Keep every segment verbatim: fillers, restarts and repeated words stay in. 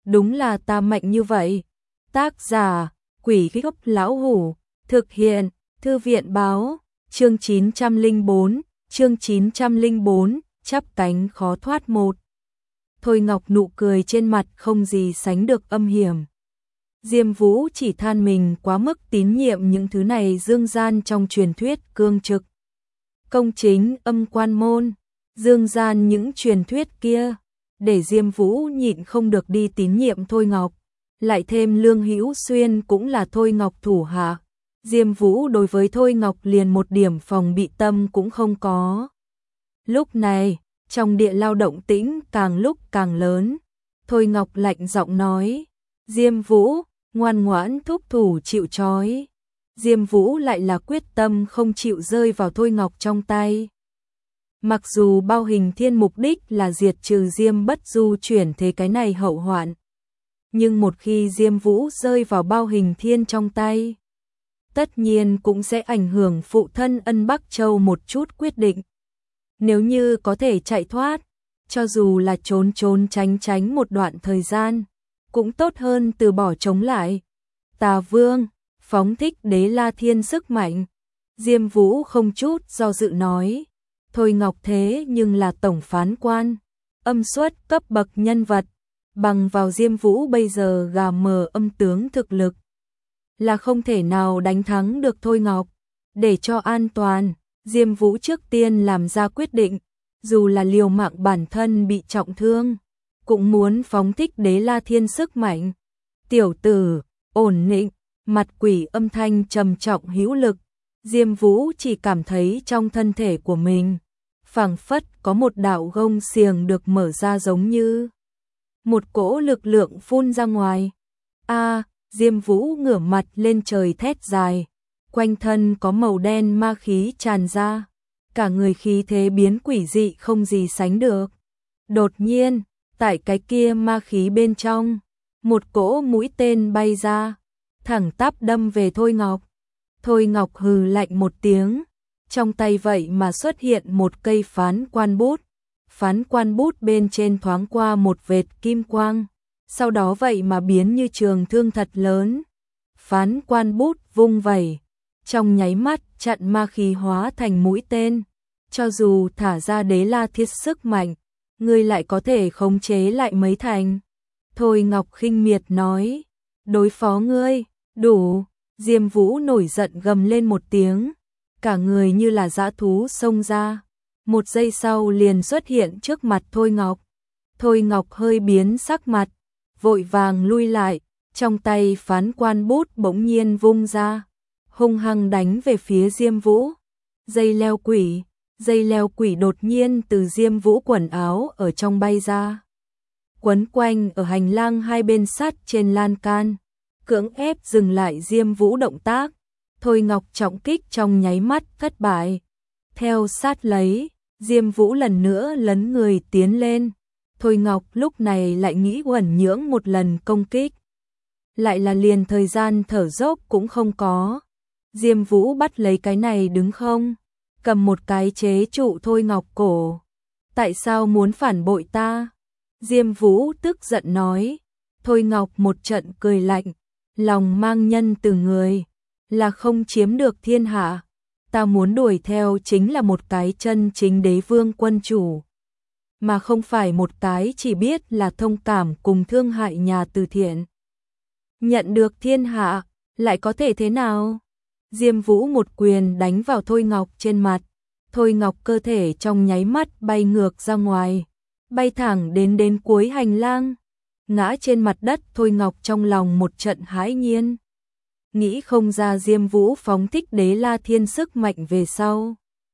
đúng là ta mạnh như vậy. Tác giả, Quỷ Gốc Lão Hủ, thực hiện, Thư viện báo, chương chín trăm lẻ bốn, chương chín trăm lẻ bốn, chắp cánh khó thoát một. Thôi Ngọc nụ cười trên mặt không gì sánh được âm hiểm. Diêm Vũ chỉ than mình quá mức tín nhiệm những thứ này dương gian trong truyền thuyết cương trực. Công chính âm quan môn, dương gian những truyền thuyết kia, để Diêm Vũ nhịn không được đi tín nhiệm Thôi Ngọc. Lại thêm Lương Hữu Xuyên cũng là Thôi Ngọc thủ hạ. Diêm Vũ đối với Thôi Ngọc liền một điểm phòng bị tâm cũng không có. Lúc này, trong địa lao động tĩnh càng lúc càng lớn. Thôi Ngọc lạnh giọng nói, Diêm Vũ, ngoan ngoãn thúc thủ chịu trói. Diêm Vũ lại là quyết tâm không chịu rơi vào Thôi Ngọc trong tay. Mặc dù Bao Hình Thiên mục đích là diệt trừ Diêm Bất Du chuyển thế cái này hậu hoạn, nhưng một khi Diêm Vũ rơi vào Bao Hình Thiên trong tay, tất nhiên cũng sẽ ảnh hưởng phụ thân Ân Bắc Châu một chút quyết định. Nếu như có thể chạy thoát, cho dù là trốn trốn tránh tránh một đoạn thời gian, cũng tốt hơn từ bỏ chống lại. Tà Vương, phóng thích Đế La Thiên sức mạnh. Diêm Vũ không chút do dự nói, Thôi Ngọc thế nhưng là tổng phán quan, âm xuất cấp bậc nhân vật, bằng vào Diêm Vũ bây giờ gà mờ âm tướng thực lực, là không thể nào đánh thắng được Thôi Ngọc. Để cho an toàn, Diêm Vũ trước tiên làm ra quyết định, dù là liều mạng bản thân bị trọng thương, cũng muốn phóng thích Đế La Thiên sức mạnh. Tiểu tử, ổn định, mặt quỷ âm thanh trầm trọng hữu lực. Diêm Vũ chỉ cảm thấy trong thân thể của mình, phảng phất có một đạo gông xiềng được mở ra giống như một cỗ lực lượng phun ra ngoài. A, Diêm Vũ ngửa mặt lên trời thét dài, quanh thân có màu đen ma khí tràn ra, cả người khí thế biến quỷ dị không gì sánh được. Đột nhiên, tại cái kia ma khí bên trong, một cỗ mũi tên bay ra, thẳng tắp đâm về Thôi Ngọc. Thôi Ngọc hừ lạnh một tiếng, trong tay vậy mà xuất hiện một cây phán quan bút. Phán quan bút bên trên thoáng qua một vệt kim quang, sau đó vậy mà biến như trường thương thật lớn. Phán quan bút vung vẩy, trong nháy mắt chặn ma khí hóa thành mũi tên. Cho dù thả ra Đế La Thiết sức mạnh, ngươi lại có thể khống chế lại mấy thành. Thôi Ngọc khinh miệt nói, đối phó ngươi, đủ. Diêm Vũ nổi giận gầm lên một tiếng, cả người như là dã thú xông ra. Một giây sau liền xuất hiện trước mặt Thôi Ngọc. Thôi Ngọc hơi biến sắc mặt, vội vàng lui lại, trong tay phán quan bút bỗng nhiên vung ra, hung hăng đánh về phía Diêm Vũ. Dây leo quỷ, dây leo quỷ đột nhiên từ Diêm Vũ quần áo ở trong bay ra, quấn quanh ở hành lang hai bên sắt trên lan can, cưỡng ép dừng lại Diêm Vũ động tác. Thôi Ngọc trọng kích trong nháy mắt thất bại. Theo sát lấy, Diêm Vũ lần nữa lấn người tiến lên. Thôi Ngọc lúc này lại nghĩ uẩn nhưỡng một lần công kích, lại là liền thời gian thở dốc cũng không có. Diêm Vũ bắt lấy cái này đứng không, cầm một cái chế trụ Thôi Ngọc cổ. Tại sao muốn phản bội ta? Diêm Vũ tức giận nói. Thôi Ngọc một trận cười lạnh, lòng mang nhân từ người, là không chiếm được thiên hạ. Ta muốn đuổi theo chính là một cái chân chính đế vương quân chủ, mà không phải một cái chỉ biết là thông cảm cùng thương hại nhà từ thiện. Nhận được thiên hạ, lại có thể thế nào? Diêm Vũ một quyền đánh vào Thôi Ngọc trên mặt. Thôi Ngọc cơ thể trong nháy mắt bay ngược ra ngoài, bay thẳng đến đến cuối hành lang, ngã trên mặt đất. Thôi Ngọc trong lòng một trận hãi nhiên, nghĩ không ra Diêm Vũ phóng thích Đế La Thiên sức mạnh về sau,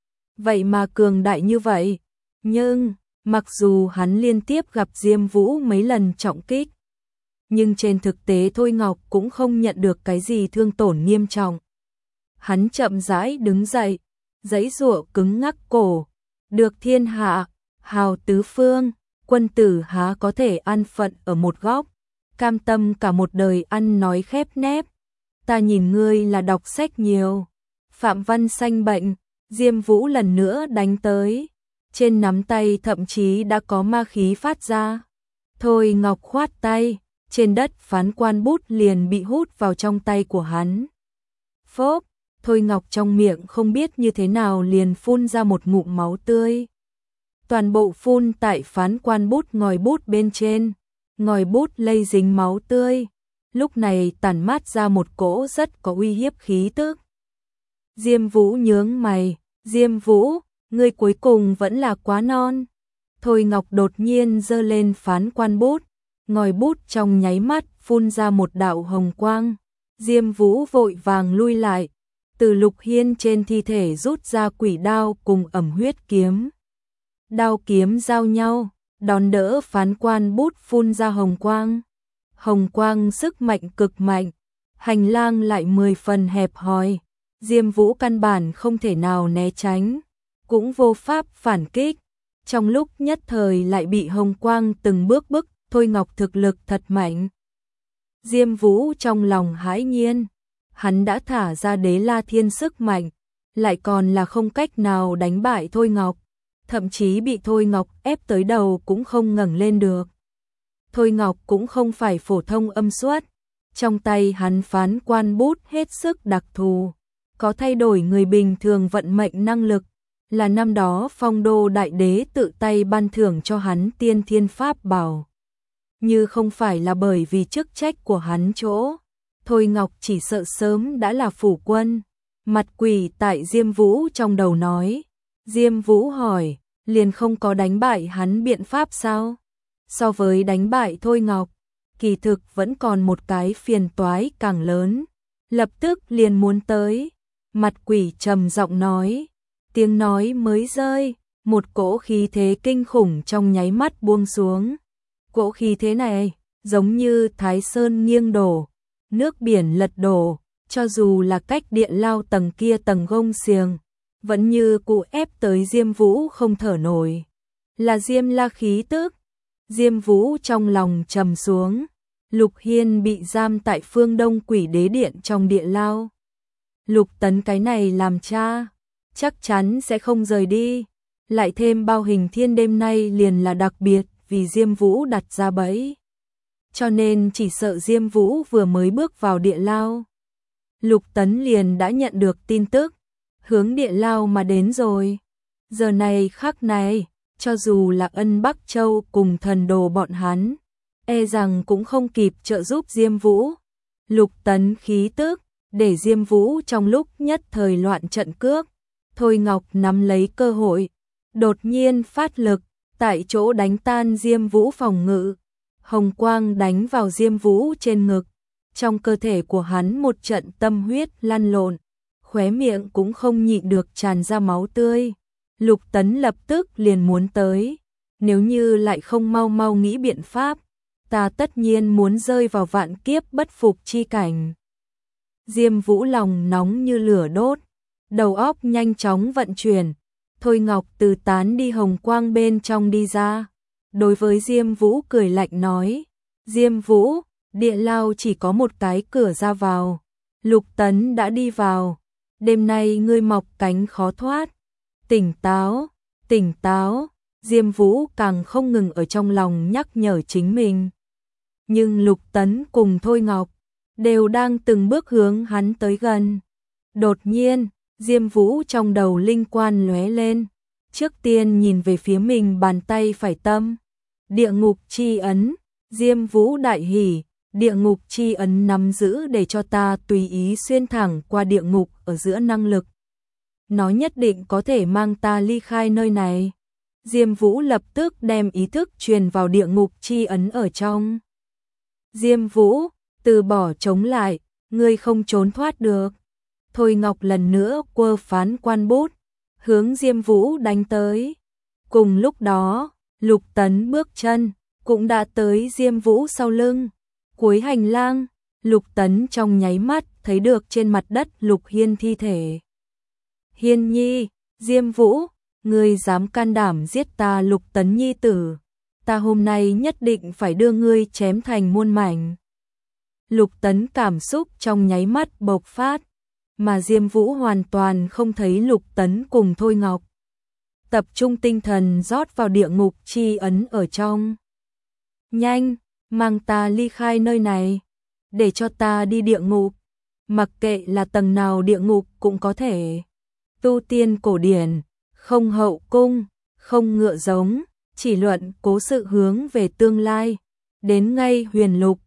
vậy mà cường đại như vậy. Nhưng, mặc dù hắn liên tiếp gặp Diêm Vũ mấy lần trọng kích, nhưng trên thực tế Thôi Ngọc cũng không nhận được cái gì thương tổn nghiêm trọng. Hắn chậm rãi đứng dậy, giãy giụa cứng ngắc cổ, được thiên hạ, hào tứ phương, quân tử há có thể an phận ở một góc, cam tâm cả một đời ăn nói khép nép. Ta nhìn ngươi là đọc sách nhiều. Phạm Văn sanh bệnh, Diêm Vũ lần nữa đánh tới, trên nắm tay thậm chí đã có ma khí phát ra. Thôi Ngọc khoát tay, trên đất phán quan bút liền bị hút vào trong tay của hắn. Phốp, Thôi Ngọc trong miệng không biết như thế nào liền phun ra một ngụm máu tươi. Toàn bộ phun tại phán quan bút ngòi bút bên trên, ngòi bút lây dính máu tươi, lúc này tản mát ra một cỗ rất có uy hiếp khí tức. Diêm Vũ nhướng mày, Diêm Vũ, ngươi cuối cùng vẫn là quá non. Thôi Ngọc đột nhiên giơ lên phán quan bút, ngòi bút trong nháy mắt phun ra một đạo hồng quang. Diêm Vũ vội vàng lui lại, từ Lục Hiên trên thi thể rút ra quỷ đao cùng ẩm huyết kiếm. Đao kiếm giao nhau, đón đỡ phán quan bút phun ra hồng quang. Hồng quang sức mạnh cực mạnh, hành lang lại mười phần hẹp hòi. Diêm Vũ căn bản không thể nào né tránh, cũng vô pháp phản kích. Trong lúc nhất thời lại bị hồng quang từng bước bức, Thôi Ngọc thực lực thật mạnh. Diêm Vũ trong lòng hãi nhiên, hắn đã thả ra Đế La Thiên sức mạnh, lại còn là không cách nào đánh bại Thôi Ngọc, thậm chí bị Thôi Ngọc ép tới đầu cũng không ngẩng lên được. Thôi Ngọc cũng không phải phổ thông âm xuất, trong tay hắn phán quan bút hết sức đặc thù, có thay đổi người bình thường vận mệnh năng lực, là năm đó Phong Đô Đại Đế tự tay ban thưởng cho hắn Tiên Thiên Pháp Bảo. Như không phải là bởi vì chức trách của hắn chỗ, Thôi Ngọc chỉ sợ sớm đã là phủ quân. Mặt quỷ tại Diêm Vũ trong đầu nói. Diêm Vũ hỏi, liền không có đánh bại hắn biện pháp sao? So với đánh bại Thôi Ngọc, kỳ thực vẫn còn một cái phiền toái càng lớn. Lập tức liền muốn tới. Mặt quỷ trầm giọng nói. Tiếng nói mới rơi, một cỗ khí thế kinh khủng trong nháy mắt buông xuống. Cỗ khí thế này, giống như Thái Sơn nghiêng đổ, nước biển lật đổ, cho dù là cách địa lao tầng kia tầng gông xiềng, vẫn như cụ ép tới Diêm Vũ không thở nổi. Là Diêm La khí tức. Diêm Vũ trong lòng trầm xuống. Lục Hiên bị giam tại phương Đông Quỷ Đế Điện trong địa lao. Lục Tấn cái này làm cha, chắc chắn sẽ không rời đi. Lại thêm Bao Hình Thiên đêm nay liền là đặc biệt vì Diêm Vũ đặt ra bẫy. Cho nên chỉ sợ Diêm Vũ vừa mới bước vào địa lao, Lục Tấn liền đã nhận được tin tức, hướng địa lao mà đến rồi. Giờ này khắc này, cho dù là Ân Bắc Châu cùng thần đồ bọn hắn, e rằng cũng không kịp trợ giúp Diêm Vũ. Lục Tấn khí tức, để Diêm Vũ trong lúc nhất thời loạn trận cước. Thôi Ngọc nắm lấy cơ hội, đột nhiên phát lực, tại chỗ đánh tan Diêm Vũ phòng ngự. Hồng quang đánh vào Diêm Vũ trên ngực, trong cơ thể của hắn một trận tâm huyết lăn lộn, khóe miệng cũng không nhịn được tràn ra máu tươi. Lục Tấn lập tức liền muốn tới, nếu như lại không mau mau nghĩ biện pháp, ta tất nhiên muốn rơi vào vạn kiếp bất phục chi cảnh. Diêm Vũ lòng nóng như lửa đốt, đầu óc nhanh chóng vận chuyển. Thôi Ngọc từ tán đi hồng quang bên trong đi ra, đối với Diêm Vũ cười lạnh nói, Diêm Vũ, địa lao chỉ có một cái cửa ra vào, Lục Tấn đã đi vào, đêm nay ngươi mọc cánh khó thoát. Tỉnh táo, tỉnh táo, Diêm Vũ càng không ngừng ở trong lòng nhắc nhở chính mình. Nhưng Lục Tấn cùng Thôi Ngọc đều đang từng bước hướng hắn tới gần. Đột nhiên, Diêm Vũ trong đầu linh quan lóe lên, trước tiên nhìn về phía mình bàn tay phải tâm. Địa ngục chi ấn, Diêm Vũ đại hỉ, địa ngục chi ấn nắm giữ để cho ta tùy ý xuyên thẳng qua địa ngục ở giữa năng lực. Nó nhất định có thể mang ta ly khai nơi này. Diêm Vũ lập tức đem ý thức truyền vào địa ngục chi ấn ở trong. Diêm Vũ, từ bỏ chống lại, ngươi không trốn thoát được. Thôi Ngọc lần nữa quơ phán quan bút, hướng Diêm Vũ đánh tới. Cùng lúc đó, Lục Tấn bước chân, cũng đã tới Diêm Vũ sau lưng. Cuối hành lang, Lục Tấn trong nháy mắt thấy được trên mặt đất Lục Hiên thi thể. Hiên nhi, Diêm Vũ, ngươi dám can đảm giết ta Lục Tấn nhi tử, ta hôm nay nhất định phải đưa ngươi chém thành muôn mảnh. Lục Tấn cảm xúc trong nháy mắt bộc phát, mà Diêm Vũ hoàn toàn không thấy Lục Tấn cùng Thôi Ngọc. Tập trung tinh thần rót vào địa ngục chi ấn ở trong. Nhanh, mang ta ly khai nơi này, để cho ta đi địa ngục. Mặc kệ là tầng nào địa ngục cũng có thể. Tu tiên cổ điển, không hậu cung, không ngựa giống, chỉ luận cố sự hướng về tương lai. Đến ngay huyền lục,